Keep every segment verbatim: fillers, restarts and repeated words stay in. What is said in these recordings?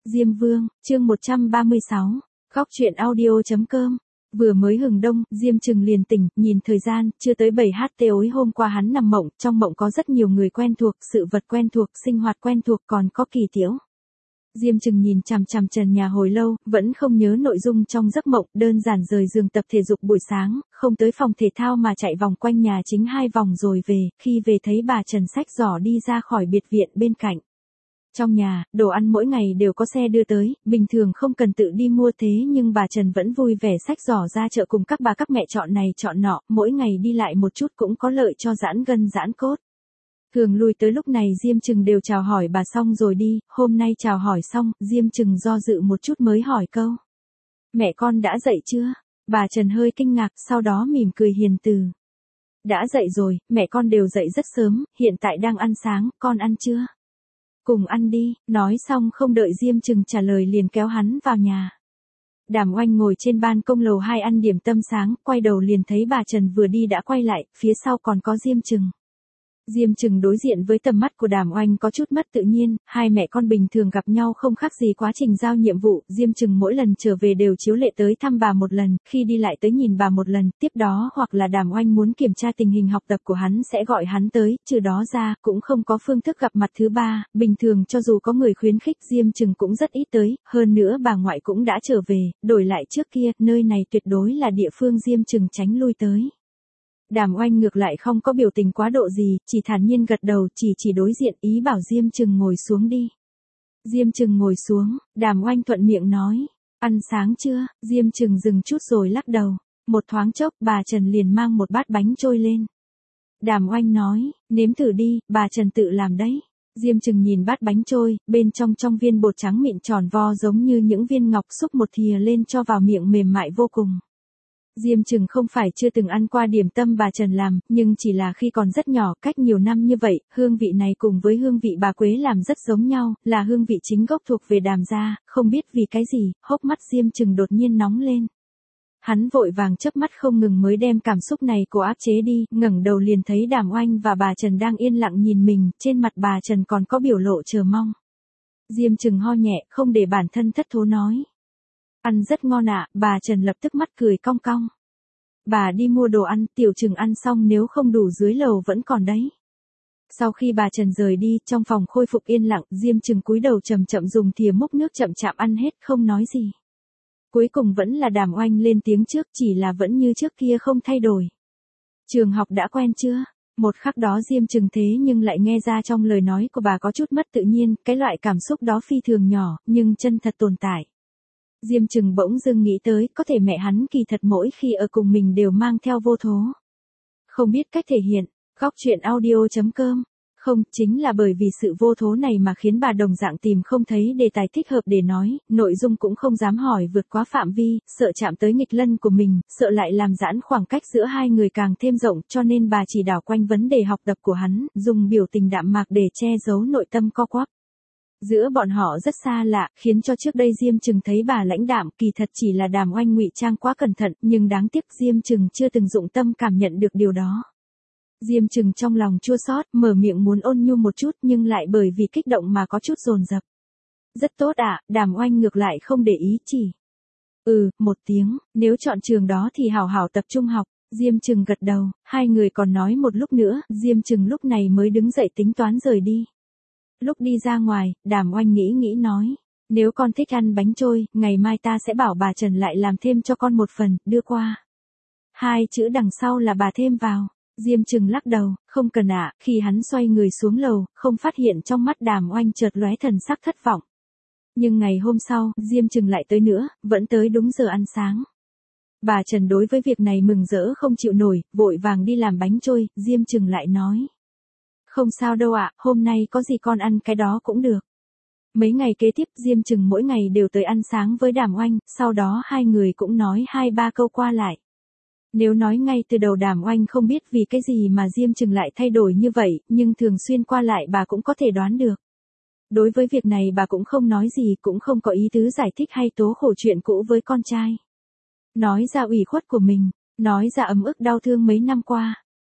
Diêm Vương, chương một trăm ba mươi sáu, Góc truyện audio.com. Vừa mới hừng đông, Diêm Trừng liền tỉnh, nhìn thời gian, chưa tới bảy giờ tối hôm qua hắn nằm mộng, trong mộng có rất nhiều người quen thuộc, sự vật quen thuộc, sinh hoạt quen thuộc, còn có Kỳ Tiễu. Diêm Trừng nhìn chằm chằm trần nhà hồi lâu, vẫn không nhớ nội dung trong giấc mộng, đơn giản rời giường tập thể dục buổi sáng, không tới phòng thể thao mà chạy vòng quanh nhà chính hai vòng rồi về, khi về thấy bà Trần xách giỏ đi ra khỏi biệt viện bên cạnh. Trong nhà, đồ ăn mỗi ngày đều có xe đưa tới, bình thường không cần tự đi mua thế nhưng bà Trần vẫn vui vẻ xách giỏ ra chợ cùng các bà các mẹ chọn này chọn nọ, mỗi ngày đi lại một chút cũng có lợi cho giãn gân giãn cốt. Thường lui tới lúc này Diêm Trừng đều chào hỏi bà xong rồi đi, hôm nay chào hỏi xong, Diêm Trừng do dự một chút mới hỏi câu. Mẹ con đã dậy chưa? Bà Trần hơi kinh ngạc, sau đó mỉm cười hiền từ. Đã dậy rồi, mẹ con đều dậy rất sớm, hiện tại đang ăn sáng, con ăn chưa? Cùng ăn đi, nói xong không đợi Diêm Trừng trả lời liền kéo hắn vào nhà. Đàm Oanh ngồi trên ban công lầu hai ăn điểm tâm sáng, quay đầu liền thấy bà Trần vừa đi đã quay lại, phía sau còn có Diêm Trừng. Diêm Trừng đối diện với tầm mắt của Đàm Oanh có chút mất tự nhiên, hai mẹ con bình thường gặp nhau không khác gì quá trình giao nhiệm vụ, Diêm Trừng mỗi lần trở về đều chiếu lệ tới thăm bà một lần, khi đi lại tới nhìn bà một lần, tiếp đó hoặc là Đàm Oanh muốn kiểm tra tình hình học tập của hắn sẽ gọi hắn tới, trừ đó ra cũng không có phương thức gặp mặt thứ ba, bình thường cho dù có người khuyến khích Diêm Trừng cũng rất ít tới, hơn nữa bà ngoại cũng đã trở về, đổi lại trước kia, nơi này tuyệt đối là địa phương Diêm Trừng tránh lui tới. Đàm Oanh ngược lại không có biểu tình quá độ gì, chỉ thản nhiên gật đầu, chỉ chỉ đối diện ý bảo Diêm Trừng ngồi xuống đi. Diêm Trừng ngồi xuống, Đàm Oanh thuận miệng nói, ăn sáng chưa? Diêm Trừng dừng chút rồi lắc đầu, một thoáng chốc bà Trần liền mang một bát bánh trôi lên. Đàm Oanh nói, nếm thử đi, bà Trần tự làm đấy. Diêm Trừng nhìn bát bánh trôi, bên trong trong viên bột trắng mịn tròn vo giống như những viên ngọc, xúc một thìa lên cho vào miệng mềm mại vô cùng. Diêm Trừng không phải chưa từng ăn qua điểm tâm bà Trần làm, nhưng chỉ là khi còn rất nhỏ, cách nhiều năm như vậy, hương vị này cùng với hương vị bà Quế làm rất giống nhau, là hương vị chính gốc thuộc về Đàm gia, không biết vì cái gì, hốc mắt Diêm Trừng đột nhiên nóng lên. Hắn vội vàng chớp mắt không ngừng mới đem cảm xúc này của áp chế đi, ngẩng đầu liền thấy Đàm Oanh và bà Trần đang yên lặng nhìn mình, trên mặt bà Trần còn có biểu lộ chờ mong. Diêm Trừng ho nhẹ, không để bản thân thất thố nói. Ăn rất ngon ạ, bà Trần lập tức mắt cười cong cong. Bà đi mua đồ ăn, Tiểu Trừng ăn xong nếu không đủ dưới lầu vẫn còn đấy. Sau khi bà Trần rời đi, trong phòng khôi phục yên lặng, Diêm Trừng cúi đầu chậm chậm dùng thìa múc nước chậm chạp ăn hết không nói gì. Cuối cùng vẫn là Đàm Oanh lên tiếng trước, chỉ là vẫn như trước kia không thay đổi. Trường học đã quen chưa? Một khắc đó Diêm Trừng thế nhưng lại nghe ra trong lời nói của bà có chút mất tự nhiên, cái loại cảm xúc đó phi thường nhỏ, nhưng chân thật tồn tại. Diêm Trừng bỗng dưng nghĩ tới, có thể mẹ hắn kỳ thật mỗi khi ở cùng mình đều mang theo vô thố. Không biết cách thể hiện, góc truyện audio.com. Không, chính là bởi vì sự vô thố này mà khiến bà đồng dạng tìm không thấy đề tài thích hợp để nói, nội dung cũng không dám hỏi vượt quá phạm vi, sợ chạm tới nghịch lân của mình, sợ lại làm giãn khoảng cách giữa hai người càng thêm rộng, cho nên bà chỉ đảo quanh vấn đề học tập của hắn, dùng biểu tình đạm mạc để che giấu nội tâm co quắp. Giữa bọn họ rất xa lạ, khiến cho trước đây Diêm Trừng thấy bà lãnh đạm, kỳ thật chỉ là Đàm Oanh ngụy trang quá cẩn thận, nhưng đáng tiếc Diêm Trừng chưa từng dụng tâm cảm nhận được điều đó. Diêm Trừng trong lòng chua xót, mở miệng muốn ôn nhu một chút nhưng lại bởi vì kích động mà có chút dồn dập. Rất tốt ạ, à, Đàm Oanh ngược lại không để ý chỉ. Ừ, một tiếng, nếu chọn trường đó thì hảo hảo tập trung học. Diêm Trừng gật đầu, hai người còn nói một lúc nữa, Diêm Trừng lúc này mới đứng dậy tính toán rời đi. Lúc đi ra ngoài, Đàm Oanh nghĩ nghĩ nói, nếu con thích ăn bánh trôi, ngày mai ta sẽ bảo bà Trần lại làm thêm cho con một phần, đưa qua. Hai chữ đằng sau là bà thêm vào. Diêm Trừng lắc đầu, không cần ạ, khi hắn xoay người xuống lầu, không phát hiện trong mắt Đàm Oanh chợt lóe thần sắc thất vọng. Nhưng ngày hôm sau, Diêm Trừng lại tới nữa, vẫn tới đúng giờ ăn sáng. Bà Trần đối với việc này mừng rỡ không chịu nổi, vội vàng đi làm bánh trôi, Diêm Trừng lại nói. Không sao đâu ạ, hôm nay có gì con ăn cái đó cũng được. Mấy ngày kế tiếp Diêm Trừng mỗi ngày đều tới ăn sáng với Đàm Oanh, sau đó hai người cũng nói hai ba câu qua lại. Nếu nói ngay từ đầu Đàm Oanh không biết vì cái gì mà Diêm Trừng lại thay đổi như vậy, nhưng thường xuyên qua lại bà cũng có thể đoán được. Đối với việc này bà cũng không nói gì, cũng không có ý tứ giải thích hay tố khổ chuyện cũ với con trai. Nói ra ủy khuất của mình, nói ra ấm ức đau thương mấy năm qua.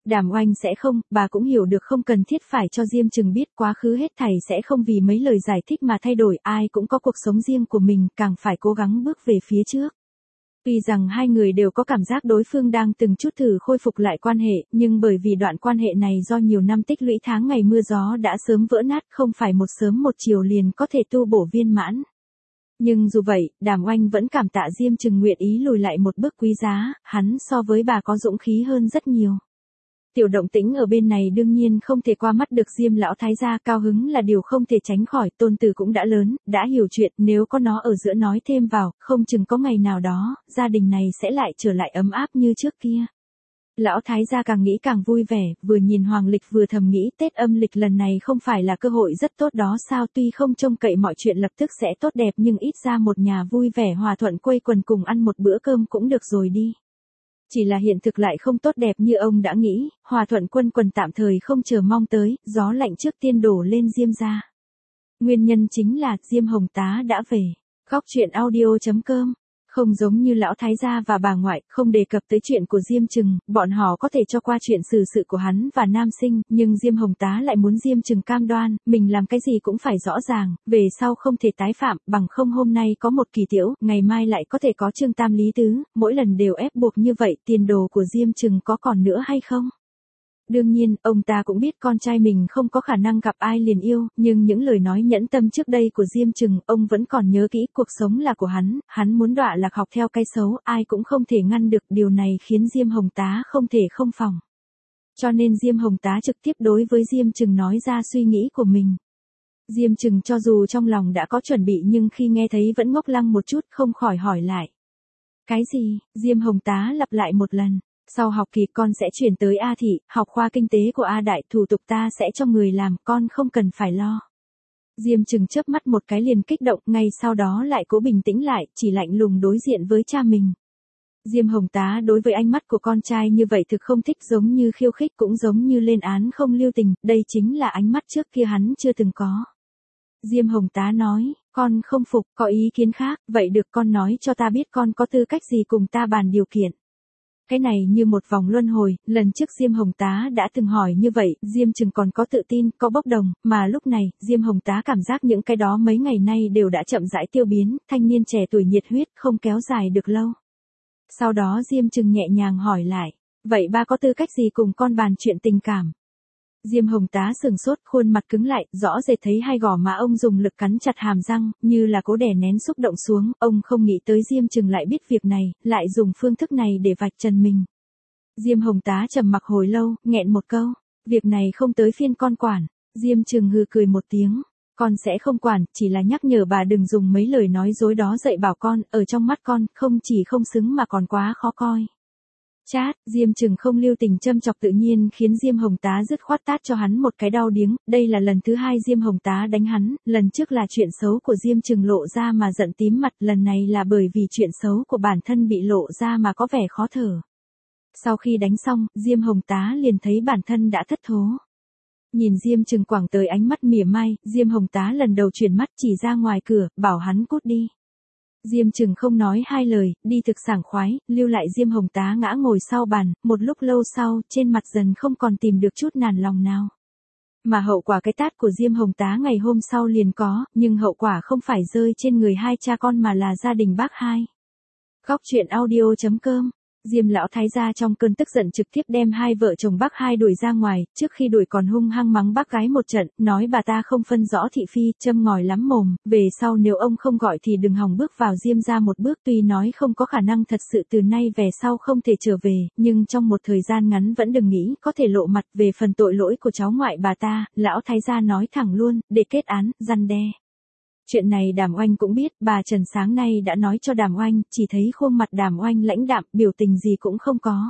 Đàm Oanh sẽ không, bà cũng hiểu được không cần thiết phải cho Diêm Trừng biết quá khứ hết thảy sẽ không vì mấy lời giải thích mà thay đổi, ai cũng có cuộc sống riêng của mình, càng phải cố gắng bước về phía trước. Tuy rằng hai người đều có cảm giác đối phương đang từng chút thử khôi phục lại quan hệ, nhưng bởi vì đoạn quan hệ này do nhiều năm tích lũy tháng ngày mưa gió đã sớm vỡ nát, không phải một sớm một chiều liền có thể tu bổ viên mãn. Nhưng dù vậy, Đàm Oanh vẫn cảm tạ Diêm Trừng nguyện ý lùi lại một bước quý giá, hắn so với bà có dũng khí hơn rất nhiều. Tiểu động tĩnh ở bên này đương nhiên không thể qua mắt được Diêm lão thái gia, cao hứng là điều không thể tránh khỏi, tôn tử cũng đã lớn, đã hiểu chuyện, nếu có nó ở giữa nói thêm vào, không chừng có ngày nào đó, gia đình này sẽ lại trở lại ấm áp như trước kia. Lão thái gia càng nghĩ càng vui vẻ, vừa nhìn hoàng lịch vừa thầm nghĩ Tết âm lịch lần này không phải là cơ hội rất tốt đó sao, tuy không trông cậy mọi chuyện lập tức sẽ tốt đẹp nhưng ít ra một nhà vui vẻ hòa thuận quây quần cùng ăn một bữa cơm cũng được rồi đi. Chỉ là hiện thực lại không tốt đẹp như ông đã nghĩ, hòa thuận quân quần tạm thời không chờ mong tới, gió lạnh trước tiên đổ lên Diêm gia. Nguyên nhân chính là Diêm Hồng tá đã về. Góc truyện audio chấm com. Không giống như lão thái gia và bà ngoại, không đề cập tới chuyện của Diêm Trừng, bọn họ có thể cho qua chuyện xử sự của hắn và nam sinh, nhưng Diêm Hồng tá lại muốn Diêm Trừng cam đoan, mình làm cái gì cũng phải rõ ràng, về sau không thể tái phạm, bằng không hôm nay có một kỳ tiểu, ngày mai lại có thể có Trương Tam Lý Tứ, mỗi lần đều ép buộc như vậy, tiền đồ của Diêm Trừng có còn nữa hay không? Đương nhiên, ông ta cũng biết con trai mình không có khả năng gặp ai liền yêu, nhưng những lời nói nhẫn tâm trước đây của Diêm Trừng, ông vẫn còn nhớ kỹ, cuộc sống là của hắn, hắn muốn đọa lạc học theo cái xấu, ai cũng không thể ngăn được, điều này khiến Diêm Hồng tá không thể không phòng. Cho nên Diêm Hồng tá trực tiếp đối với Diêm Trừng nói ra suy nghĩ của mình. Diêm Trừng cho dù trong lòng đã có chuẩn bị nhưng khi nghe thấy vẫn ngốc lăng một chút, không khỏi hỏi lại. Cái gì? Diêm Hồng tá lặp lại một lần. Sau học kỳ con sẽ chuyển tới A thị, học khoa kinh tế của A đại, thủ tục ta sẽ cho người làm, con không cần phải lo. Diêm Trừng chớp mắt một cái liền kích động, ngay sau đó lại cố bình tĩnh lại, chỉ lạnh lùng đối diện với cha mình. Diêm Hồng tá đối với ánh mắt của con trai như vậy thực không thích, giống như khiêu khích cũng giống như lên án không lưu tình, đây chính là ánh mắt trước kia hắn chưa từng có. Diêm Hồng tá nói, con không phục, có ý kiến khác, vậy được con nói cho ta biết con có tư cách gì cùng ta bàn điều kiện. Cái này như một vòng luân hồi, lần trước Diêm Hồng tá đã từng hỏi như vậy, Diêm Trừng còn có tự tin, có bốc đồng, mà lúc này, Diêm Hồng tá cảm giác những cái đó mấy ngày nay đều đã chậm rãi tiêu biến, thanh niên trẻ tuổi nhiệt huyết không kéo dài được lâu. Sau đó Diêm Trừng nhẹ nhàng hỏi lại, vậy ba có tư cách gì cùng con bàn chuyện tình cảm? Diêm Hồng tá sừng sốt, khuôn mặt cứng lại, rõ rệt thấy hai gò má ông dùng lực cắn chặt hàm răng, như là cố đè nén xúc động xuống, ông không nghĩ tới Diêm Trừng lại biết việc này, lại dùng phương thức này để vạch trần mình. Diêm Hồng tá trầm mặc hồi lâu, nghẹn một câu, việc này không tới phiên con quản. Diêm Trừng hừ cười một tiếng, con sẽ không quản, chỉ là nhắc nhở bà đừng dùng mấy lời nói dối đó dạy bảo con, ở trong mắt con, không chỉ không xứng mà còn quá khó coi. Chát, Diêm Trừng không lưu tình châm chọc tự nhiên khiến Diêm Hồng tá dứt khoát tát cho hắn một cái đau điếng, đây là lần thứ hai Diêm Hồng tá đánh hắn, lần trước là chuyện xấu của Diêm Trừng lộ ra mà giận tím mặt, lần này là bởi vì chuyện xấu của bản thân bị lộ ra mà có vẻ khó thở. Sau khi đánh xong, Diêm Hồng tá liền thấy bản thân đã thất thố. Nhìn Diêm Trừng quẳng tới ánh mắt mỉa mai, Diêm Hồng tá lần đầu chuyển mắt chỉ ra ngoài cửa, bảo hắn cút đi. Diêm Trừng không nói hai lời, đi thực sảng khoái, lưu lại Diêm Hồng tá ngã ngồi sau bàn, một lúc lâu sau, trên mặt dần không còn tìm được chút nản lòng nào. Mà hậu quả cái tát của Diêm Hồng tá ngày hôm sau liền có, nhưng hậu quả không phải rơi trên người hai cha con mà là gia đình bác hai. Góc truyện audio chấm com. Diêm lão thái gia trong cơn tức giận trực tiếp đem hai vợ chồng bác hai đuổi ra ngoài, trước khi đuổi còn hung hăng mắng bác gái một trận, nói bà ta không phân rõ thị phi, châm ngòi lắm mồm, về sau nếu ông không gọi thì đừng hòng bước vào Diêm gia một bước, tuy nói không có khả năng thật sự từ nay về sau không thể trở về, nhưng trong một thời gian ngắn vẫn đừng nghĩ có thể lộ mặt. Về phần tội lỗi của cháu ngoại bà ta, lão thái gia nói thẳng luôn, để kết án, răn đe. Chuyện này Đàm Oanh cũng biết, bà Trần sáng nay đã nói cho Đàm Oanh, chỉ thấy khuôn mặt Đàm Oanh lãnh đạm, biểu tình gì cũng không có.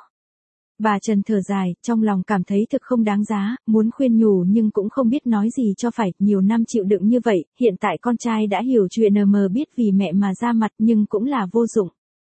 Bà Trần thở dài, trong lòng cảm thấy thực không đáng giá, muốn khuyên nhủ nhưng cũng không biết nói gì cho phải, nhiều năm chịu đựng như vậy, hiện tại con trai đã hiểu chuyện mờ biết vì mẹ mà ra mặt nhưng cũng là vô dụng.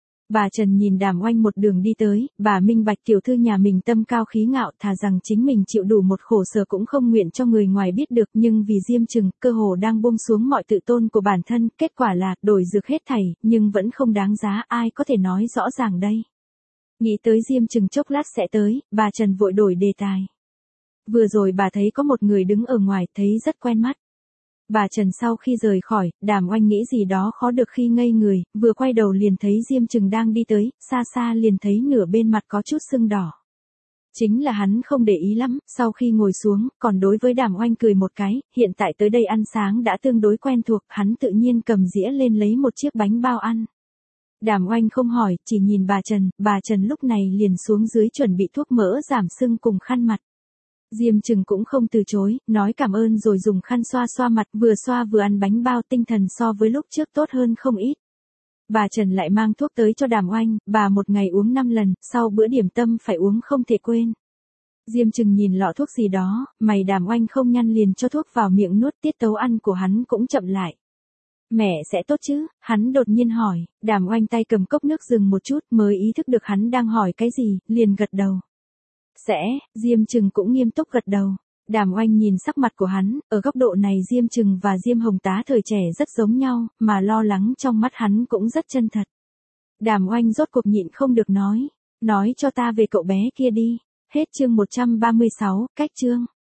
Bà Trần nhìn Đàm Oanh một đường đi tới, bà minh bạch tiểu thư nhà mình tâm cao khí ngạo, thà rằng chính mình chịu đủ một khổ sở cũng không nguyện cho người ngoài biết được, nhưng vì Diêm Trừng, cơ hồ đang buông xuống mọi tự tôn của bản thân, kết quả là, đổi dược hết thảy, nhưng vẫn không đáng giá, ai có thể nói rõ ràng đây. Nghĩ tới Diêm Trừng chốc lát sẽ tới, bà Trần vội đổi đề tài. Vừa rồi bà thấy có một người đứng ở ngoài, thấy rất quen mắt. Bà Trần sau khi rời khỏi, Đàm Oanh nghĩ gì đó khó được khi ngây người, vừa quay đầu liền thấy Diêm Trừng đang đi tới, xa xa liền thấy nửa bên mặt có chút sưng đỏ. Chính là hắn không để ý lắm, sau khi ngồi xuống, còn đối với Đàm Oanh cười một cái, hiện tại tới đây ăn sáng đã tương đối quen thuộc, hắn tự nhiên cầm dĩa lên lấy một chiếc bánh bao ăn. Đàm Oanh không hỏi, chỉ nhìn bà Trần, bà Trần lúc này liền xuống dưới chuẩn bị thuốc mỡ giảm sưng cùng khăn mặt. Diêm Trừng cũng không từ chối, nói cảm ơn rồi dùng khăn xoa xoa mặt, vừa xoa vừa ăn bánh bao, tinh thần so với lúc trước tốt hơn không ít. Bà Trần lại mang thuốc tới cho Đàm Oanh, bà một ngày uống năm lần, sau bữa điểm tâm phải uống không thể quên. Diêm Trừng nhìn lọ thuốc gì đó, mày Đàm Oanh không nhăn liền cho thuốc vào miệng nuốt, tiết tấu ăn của hắn cũng chậm lại. Mẹ sẽ tốt chứ, hắn đột nhiên hỏi, Đàm Oanh tay cầm cốc nước dừng một chút mới ý thức được hắn đang hỏi cái gì, liền gật đầu. Sẽ, Diêm Trừng cũng nghiêm túc gật đầu. Đàm Oanh nhìn sắc mặt của hắn, ở góc độ này Diêm Trừng và Diêm Hồng Tá thời trẻ rất giống nhau, mà lo lắng trong mắt hắn cũng rất chân thật. Đàm Oanh rốt cuộc nhịn không được nói, nói cho ta về cậu bé kia đi. Hết chương một trăm ba mươi sáu, cách chương.